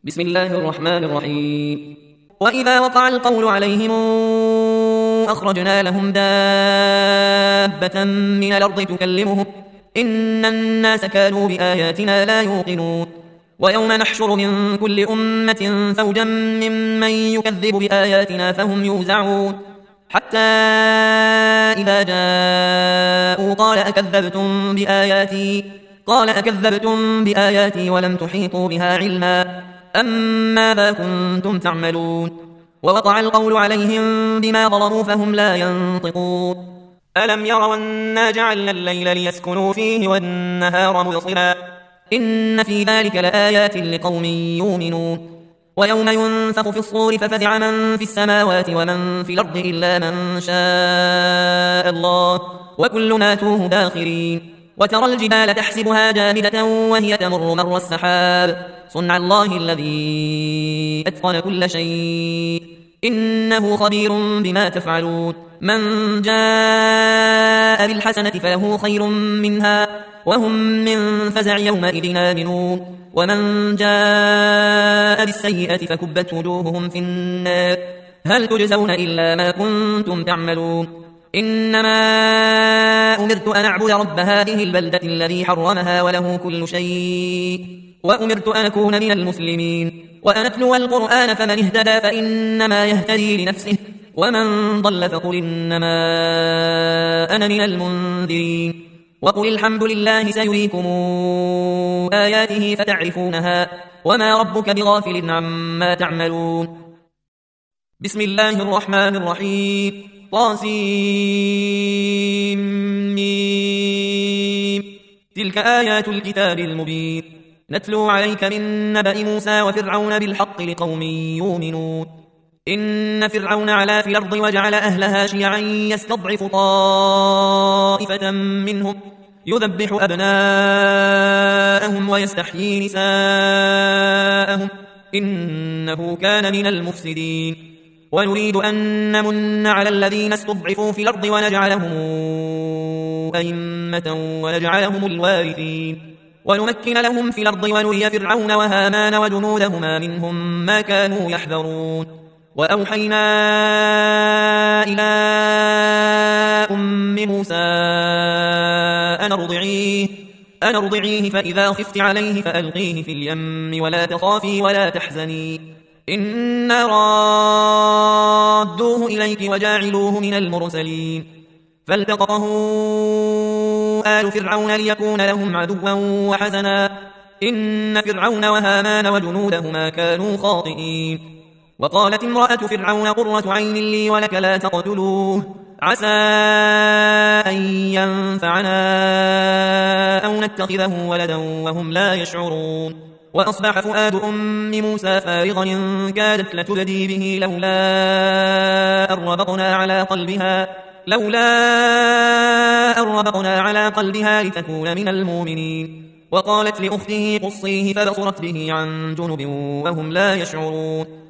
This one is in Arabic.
بسم الله الرحمن الرحيم. وإذا وقع القول عليهم أخرجنا لهم دابة من الأرض تكلمهم إن الناس كانوا بآياتنا لا يوقنون. ويوم نحشر من كل أمة فوجا ممن يكذب بآياتنا فهم يوزعون حتى إذا جاءوا قال أكذبتم بآياتي ولم تحيطوا بها علما أم ماذا كنتم تعملون. ووقع القول عليهم بما ظلموا فهم لا ينطقون. ألم يروا أنا جعلنا الليل ليسكنوا فيه والنهار مبصرا إن في ذلك لآيات لقوم يؤمنون. ويوم ينفخ في الصور ففزع من في السماوات ومن في الأرض إلا من شاء الله وكلنا توه داخرين. وترى الجبال تحسبها جامدة وهي تمر مر السحاب صنع الله الذي أتقن كل شيء إنه خبير بما تفعلون. من جاء بالحسنة فله خير منها وهم من فزع يومئذ آمنون. ومن جاء بالسيئة فكبت وجوههم في النار هل تجزون إلا ما كنتم تعملون. إنما أمرت أن أعبد رب هذه البلدة الذي حرمها وله كل شيء وأمرت أن أكون من المسلمين وأن أتلو القرآن فمن اهتدى فإنما يهتدي لنفسه ومن ضل فقل إنما أنا من المنذرين. وقل الحمد لله سيريكم آياته فتعرفونها وما ربك بغافل عما تعملون. بسم الله الرحمن الرحيم. طاسيم. تلك آيات الكتاب المبين نتلو عليك من نبأ موسى وفرعون بالحق لقوم يؤمنون. إن فرعون علا في الأرض وجعل أهلها شيعا يستضعف طائفة منهم يذبح أبناءهم ويستحيي نساءهم إنه كان من المفسدين. ونريد أن نمن على الذين استضعفوا في الأرض ونجعلهم أئمة ونجعلهم الوارثين ونمكن لهم في الأرض ونري فرعون وهامان وجنودهما منهم ما كانوا يحذرون. وأوحينا إلى أم موسى أن ارضعيه فإذا خفت عليه فألقيه في اليم ولا تخافي ولا تحزني إنا رادوه إليك وجاعلوه من المرسلين. فالتقطه آل فرعون ليكون لهم عدوا وحزنا إن فرعون وهامان وجنودهما كانوا خاطئين. وقالت امرأة فرعون قرة عين لي ولك لا تقتلوه عسى أن ينفعنا أو نتخذه ولدا وهم لا يشعرون. وأصبح فؤاد أم موسى فارغا إن كادت لتبدي به لولا أن ربطنا على قلبها لتكون من المؤمنين. وقالت لأخته قصيه فبصرت به عن جنب وهم لا يشعرون.